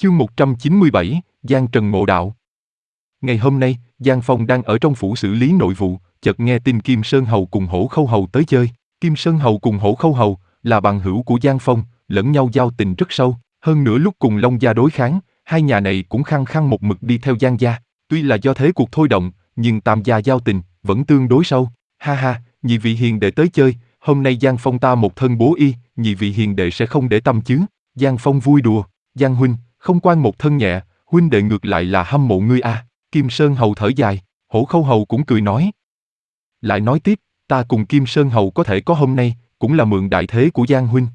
Chương 197, Giang Trần ngộ đạo. Ngày hôm nay, Giang Phong đang ở trong phủ xử lý nội vụ, chợt nghe tin Kim Sơn Hầu cùng Hổ Khâu Hầu tới chơi. Kim Sơn Hầu cùng Hổ Khâu Hầu là bằng hữu của Giang Phong, lẫn nhau giao tình rất sâu. Hơn nữa lúc cùng Long gia đối kháng, hai nhà này cũng khăng khăng một mực đi theo Giang gia. Tuy là do thế cuộc thôi động, nhưng tam gia giao tình vẫn tương đối sâu. Ha ha, nhị vị hiền đệ tới chơi, hôm nay Giang Phong ta một thân bố y, nhị vị hiền đệ sẽ không để tâm chứ? Giang Phong vui đùa, Giang huynh, không quan một thân nhẹ, huynh đệ ngược lại là hâm mộ ngươi a. Kim Sơn Hầu thở dài, Hổ Khâu Hầu cũng cười nói. Lại nói tiếp, ta cùng Kim Sơn Hầu có thể có hôm nay, cũng là mượn đại thế của Giang huynh.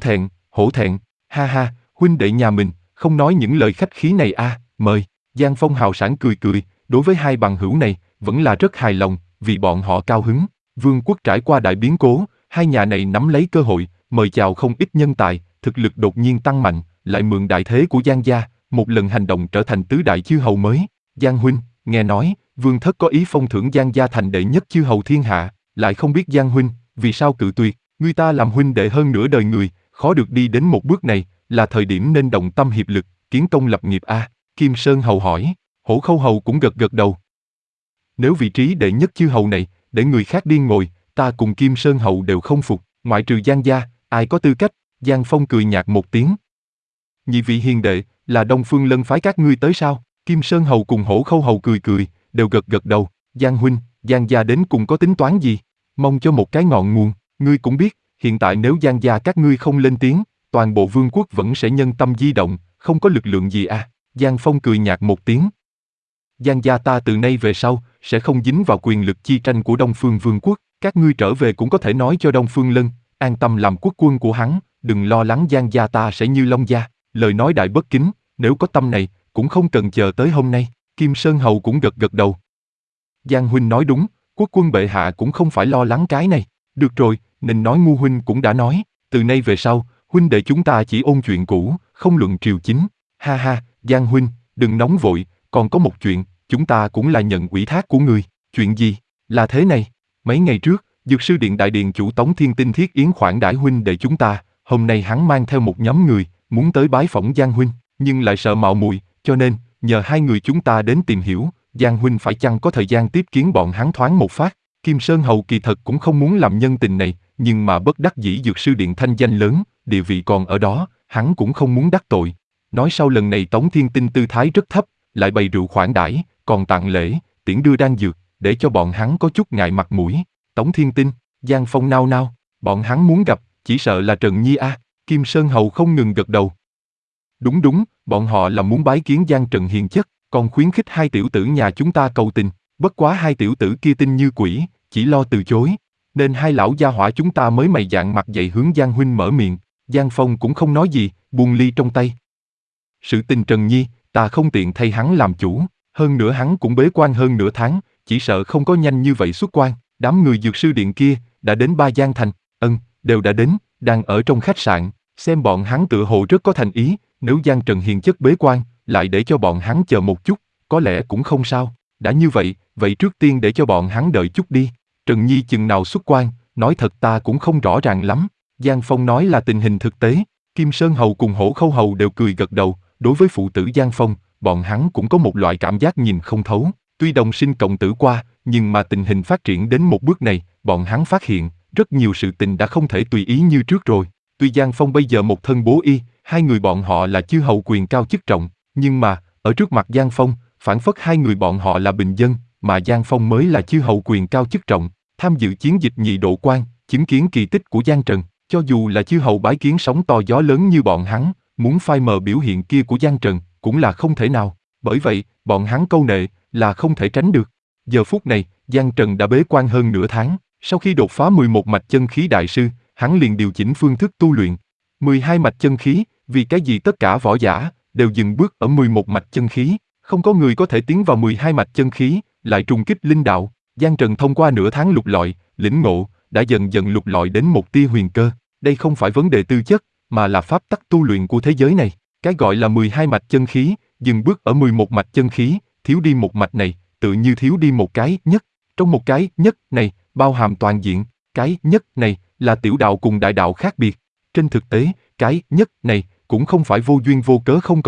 Hổ thẹn, ha ha, huynh đệ nhà mình, không nói những lời khách khí này a, mời. Giang Phong hào sảng cười cười, đối với hai bằng hữu này, vẫn là rất hài lòng, vì bọn họ cao hứng. Vương quốc trải qua đại biến cố, hai nhà này nắm lấy cơ hội, mời chào không ít nhân tài, thực lực đột nhiên tăng mạnh, lại mượn đại thế của Giang gia, một lần hành động trở thành tứ đại chư hầu mới. Giang huynh, nghe nói, vương thất có ý phong thưởng Giang gia thành đệ nhất chư hầu thiên hạ, lại không biết Giang huynh, vì sao cự tuyệt, người ta làm huynh đệ hơn nửa đời người, khó được đi đến một bước này, là thời điểm nên đồng tâm hiệp lực, kiến công lập nghiệp a. Kim Sơn Hầu hỏi, Hổ Khâu Hầu cũng gật gật đầu. Nếu vị trí đệ nhất chư hầu này, để người khác đi ngồi, ta cùng Kim Sơn Hầu đều không phục, ngoại trừ Giang gia, ai có tư cách? Giang Phong cười nhạt một tiếng. Nhị vị hiền đệ, là Đông Phương Lân phái các ngươi tới sao? Kim Sơn Hầu cùng Hổ Khâu Hầu cười cười, đều gật gật đầu. Giang huynh, Giang gia đến cùng có tính toán gì? Mong cho một cái ngọn nguồn, ngươi cũng biết, hiện tại nếu Giang gia các ngươi không lên tiếng, toàn bộ vương quốc vẫn sẽ nhân tâm di động, không có lực lượng gì à? Giang Phong cười nhạt một tiếng. Giang gia ta từ nay về sau, sẽ không dính vào quyền lực chi tranh của Đông Phương Vương quốc, các ngươi trở về cũng có thể nói cho Đông Phương Lân, an tâm làm quốc quân của hắn, đừng lo lắng Giang gia ta sẽ như Long gia. Lời nói đại bất kính, nếu có tâm này, cũng không cần chờ tới hôm nay. Kim Sơn Hầu cũng gật gật đầu. Giang huynh nói đúng, quốc quân bệ hạ cũng không phải lo lắng cái này. Được rồi, nên nói ngu huynh cũng đã nói, từ nay về sau, huynh đệ chúng ta chỉ ôn chuyện cũ, không luận triều chính. Ha ha, Giang huynh, đừng nóng vội, còn có một chuyện, chúng ta cũng là nhận ủy thác của người. Chuyện gì? Là thế này, mấy ngày trước, Dược sư điện đại điện chủ Tống Thiên Tinh thiết yến khoản đãi huynh đệ chúng ta, hôm nay hắn mang theo một nhóm người, muốn tới bái phỏng Giang huynh, nhưng lại sợ mạo muội, cho nên nhờ hai người chúng ta đến tìm hiểu, Giang huynh phải chăng có thời gian tiếp kiến bọn hắn thoáng một phát. Kim Sơn Hầu kỳ thật cũng không muốn làm nhân tình này, nhưng mà bất đắc dĩ Dược sư điện thanh danh lớn, địa vị còn ở đó, hắn cũng không muốn đắc tội. Nói sau lần này Tống Thiên Tinh tư thái rất thấp, lại bày rượu khoản đãi, còn tặng lễ, tiễn đưa đan dược, để cho bọn hắn có chút ngại mặt mũi. Tống Thiên Tinh, Giang Phong nao nao, bọn hắn muốn gặp, chỉ sợ là Trần Nhi a. Kim Sơn Hầu không ngừng gật đầu. Đúng, bọn họ là muốn bái kiến Giang Trần hiền chất, còn khuyến khích hai tiểu tử nhà chúng ta cầu tình, bất quá hai tiểu tử kia tinh như quỷ, chỉ lo từ chối, nên hai lão gia hỏa chúng ta mới mày dạn mặt dậy hướng Giang huynh mở miệng. Giang Phong cũng không nói gì, buông ly trong tay. Sự tình Trần Nhi, ta không tiện thay hắn làm chủ, hơn nữa hắn cũng bế quan hơn nửa tháng, chỉ sợ không có nhanh như vậy xuất quan. Đám người Dược sư điện kia đã đến Ba Giang thành, đều đã đến, đang ở trong khách sạn, xem bọn hắn tựa hồ rất có thành ý, nếu Giang Trần hiền chất bế quan, lại để cho bọn hắn chờ một chút, có lẽ cũng không sao. Đã như vậy, vậy trước tiên để cho bọn hắn đợi chút đi. Trần Nhi chừng nào xuất quan, nói thật ta cũng không rõ ràng lắm. Giang Phong nói là tình hình thực tế. Kim Sơn Hầu cùng Hổ Khâu Hầu đều cười gật đầu. Đối với phụ tử Giang Phong, bọn hắn cũng có một loại cảm giác nhìn không thấu. Tuy đồng sinh cộng tử qua, nhưng mà tình hình phát triển đến một bước này, bọn hắn phát hiện, rất nhiều sự tình đã không thể tùy ý như trước rồi. Tuy Giang Phong bây giờ một thân bố y, hai người bọn họ là chư hầu quyền cao chức trọng, nhưng mà, ở trước mặt Giang Phong, phản phất hai người bọn họ là bình dân, mà Giang Phong mới là chư hầu quyền cao chức trọng, tham dự chiến dịch nhị độ quan, chứng kiến kỳ tích của Giang Trần, cho dù là chư hầu bái kiến sóng to gió lớn như bọn hắn, muốn phai mờ biểu hiện kia của Giang Trần, cũng là không thể nào, bởi vậy, bọn hắn câu nệ, là không thể tránh được. Giờ phút này, Giang Trần đã bế quan hơn nửa tháng, sau khi đột phá 11 mạch chân khí đại sư, hắn liền điều chỉnh phương thức tu luyện. 12 mạch chân khí, vì cái gì tất cả võ giả đều dừng bước ở 11 mạch chân khí, không có người có thể tiến vào 12 mạch chân khí, lại trùng kích linh đạo. Giang Trần thông qua nửa tháng lục lọi, lĩnh ngộ, đã dần dần lục lọi đến một tia huyền cơ. Đây không phải vấn đề tư chất, mà là pháp tắc tu luyện của thế giới này. Cái gọi là 12 mạch chân khí, dừng bước ở 11 mạch chân khí, thiếu đi một mạch này, tự như thiếu đi một cái nhất. Trong một cái nhất này, bao hàm toàn diện, cái nhất này là tiểu đạo cùng đại đạo khác biệt. Trên thực tế, cái nhất này cũng không phải vô duyên vô cớ không còn,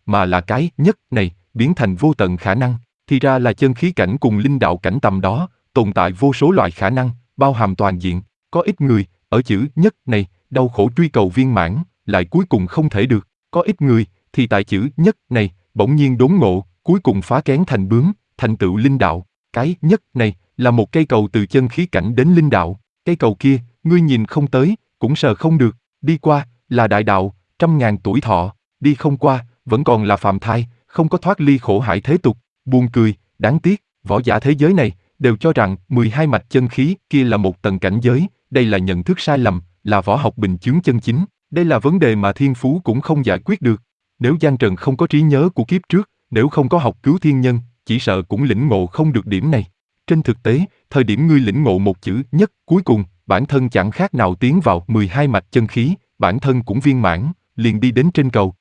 mà là cái nhất này, biến thành vô tận khả năng. Thì ra là chân khí cảnh cùng linh đạo cảnh tầm đó, tồn tại vô số loại khả năng, bao hàm toàn diện. Có ít người, ở chữ nhất này, đau khổ truy cầu viên mãn, lại cuối cùng không thể được. Có ít người, thì tại chữ nhất này, bỗng nhiên đốn ngộ, cuối cùng phá kén thành bướm, thành tựu linh đạo. Cái nhất này, là một cây cầu từ chân khí cảnh đến linh đạo. Cây cầu kia, ngươi nhìn không tới, cũng sờ không được. Đi qua, là đại đạo, 100.000 tuổi thọ. Đi không qua, vẫn còn là phàm thai, không có thoát ly khổ hải thế tục. Buồn cười, đáng tiếc, võ giả thế giới này, đều cho rằng 12 mạch chân khí kia là một tầng cảnh giới. Đây là nhận thức sai lầm, là võ học bình chướng chân chính. Đây là vấn đề mà thiên phú cũng không giải quyết được. Nếu Giang Trần không có trí nhớ của kiếp trước, nếu không có học cứu thiên nhân, chỉ sợ cũng lĩnh ngộ không được điểm này. Trên thực tế, thời điểm ngươi lĩnh ngộ một chữ nhất cuối cùng, bản thân chẳng khác nào tiến vào 12 mạch chân khí, bản thân cũng viên mãn, liền đi đến trên cầu,